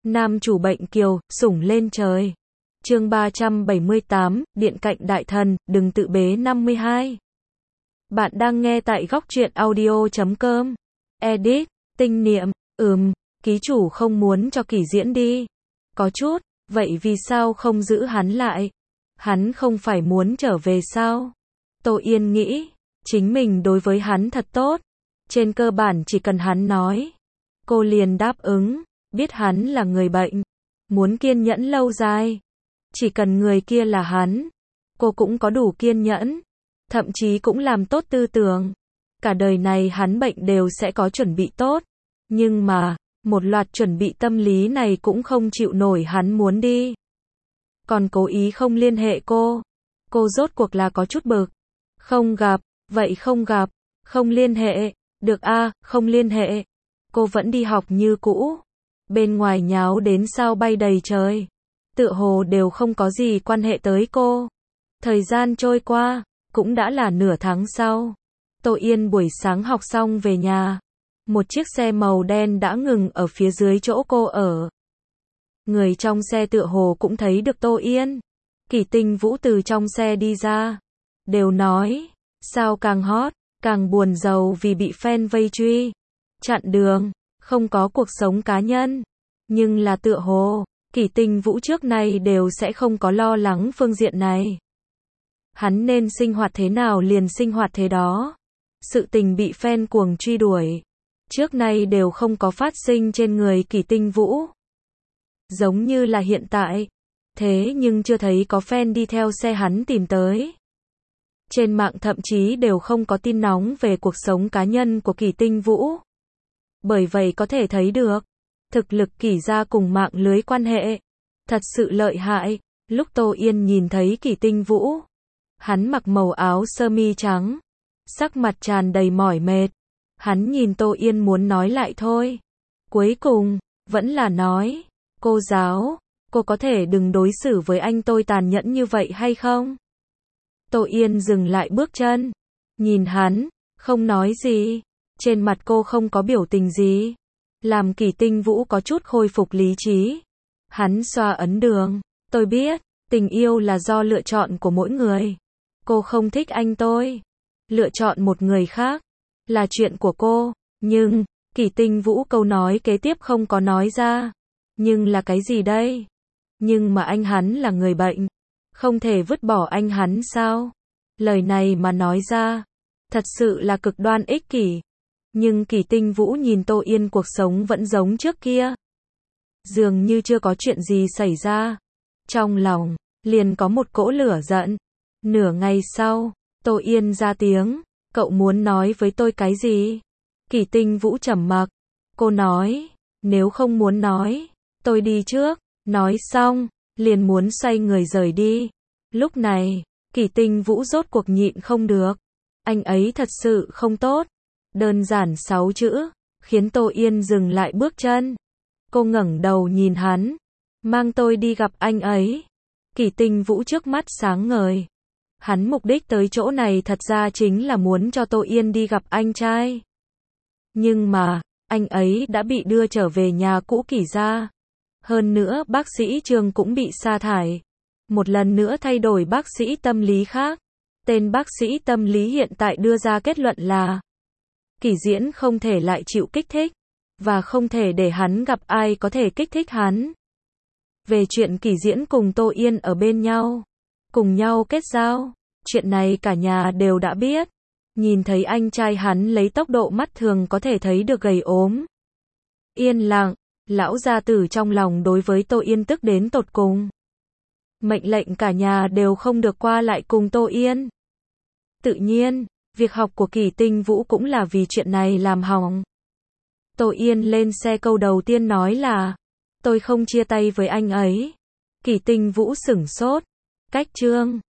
Nam chủ bệnh kiều, sủng lên trời. Chương 378, Điện cạnh đại thần, đừng tự bế 52. Bạn đang nghe tại góc truyện audio.com. Edit, tinh niệm, ký chủ không muốn cho Kỷ Diễn đi. Có chút, vậy vì sao không giữ hắn lại? Hắn không phải muốn trở về sao? Tô Yên nghĩ, chính mình đối với hắn thật tốt. Trên cơ bản chỉ cần hắn nói, cô liền đáp ứng, biết hắn là người bệnh, muốn kiên nhẫn lâu dài. Chỉ cần người kia là hắn, cô cũng có đủ kiên nhẫn, thậm chí cũng làm tốt tư tưởng. Cả đời này hắn bệnh đều sẽ có chuẩn bị tốt, nhưng mà, một loạt chuẩn bị tâm lý này cũng không chịu nổi hắn muốn đi. Còn cố ý không liên hệ cô rốt cuộc là có chút bực. Không gặp, vậy không gặp, không liên hệ, được a, không liên hệ. Cô vẫn đi học như cũ, bên ngoài nháo đến sao bay đầy trời, tựa hồ đều không có gì quan hệ tới cô. Thời gian trôi qua, cũng đã là nửa tháng sau. Tô Yên buổi sáng học xong về nhà, một chiếc xe màu đen đã ngừng ở phía dưới chỗ cô ở. Người trong xe tựa hồ cũng thấy được Tô Yên. Kỷ Tinh Vũ từ trong xe đi ra, đều nói, sao càng hot, càng buồn rầu vì bị fan vây truy, chặn đường, không có cuộc sống cá nhân. Nhưng là tựa hồ, Kỷ Tinh Vũ trước nay đều sẽ không có lo lắng phương diện này. Hắn nên sinh hoạt thế nào liền sinh hoạt thế đó. Sự tình bị fan cuồng truy đuổi, trước nay đều không có phát sinh trên người Kỷ Tinh Vũ. Giống như là hiện tại. Thế nhưng chưa thấy có fan đi theo xe hắn tìm tới. Trên mạng thậm chí đều không có tin nóng về cuộc sống cá nhân của Kỷ Tinh Vũ. Bởi vậy có thể thấy được, thực lực Kỷ gia cùng mạng lưới quan hệ thật sự lợi hại. Lúc Tô Yên nhìn thấy Kỷ Tinh Vũ, hắn mặc màu áo sơ mi trắng, sắc mặt tràn đầy mỏi mệt. Hắn nhìn Tô Yên muốn nói lại thôi, cuối cùng vẫn là nói, cô giáo, cô có thể đừng đối xử với anh tôi tàn nhẫn như vậy hay không? Tô Yên dừng lại bước chân, nhìn hắn, không nói gì. Trên mặt cô không có biểu tình gì, làm Kỷ Tinh Vũ có chút khôi phục lý trí. Hắn xoa ấn đường, tôi biết, tình yêu là do lựa chọn của mỗi người. Cô không thích anh tôi, lựa chọn một người khác là chuyện của cô. Nhưng, Kỷ Tinh Vũ câu nói kế tiếp không có nói ra. Nhưng là cái gì đây? Nhưng mà anh hắn là người bệnh, không thể vứt bỏ anh hắn sao? Lời này mà nói ra, thật sự là cực đoan ích kỷ. Nhưng Kỷ Tinh Vũ nhìn Tô Yên cuộc sống vẫn giống trước kia, dường như chưa có chuyện gì xảy ra. Trong lòng, liền có một cỗ lửa giận. Nửa ngày sau, Tô Yên ra tiếng, cậu muốn nói với tôi cái gì? Kỷ Tinh Vũ trầm mặc. Cô nói, nếu không muốn nói, tôi đi trước. Nói xong, liền muốn xoay người rời đi. Lúc này, Kỷ Tinh Vũ rốt cuộc nhịn không được. Anh ấy thật sự không tốt. Đơn giản 6 chữ, khiến Tô Yên dừng lại bước chân. Cô ngẩng đầu nhìn hắn. Mang tôi đi gặp anh ấy. Kỷ Tinh Vũ trước mắt sáng ngời. Hắn mục đích tới chỗ này thật ra chính là muốn cho Tô Yên đi gặp anh trai. Nhưng mà, anh ấy đã bị đưa trở về nhà cũ Kỷ gia. Hơn nữa bác sĩ Trương cũng bị sa thải. Một lần nữa thay đổi bác sĩ tâm lý khác. Tên bác sĩ tâm lý hiện tại đưa ra kết luận là Kỷ Diễn không thể lại chịu kích thích, và không thể để hắn gặp ai có thể kích thích hắn. Về chuyện Kỷ Diễn cùng Tô Yên ở bên nhau, cùng nhau kết giao, chuyện này cả nhà đều đã biết. Nhìn thấy anh trai hắn lấy tốc độ mắt thường có thể thấy được gầy ốm. Yên lặng, lão gia tử trong lòng đối với Tô Yên tức đến tột cùng. Mệnh lệnh cả nhà đều không được qua lại cùng Tô Yên. Tự nhiên, việc học của Kỷ Tinh Vũ cũng là vì chuyện này làm hỏng. Tô Yên lên xe câu đầu tiên nói là, tôi không chia tay với anh ấy. Kỷ Tinh Vũ sửng sốt. Cách Trương,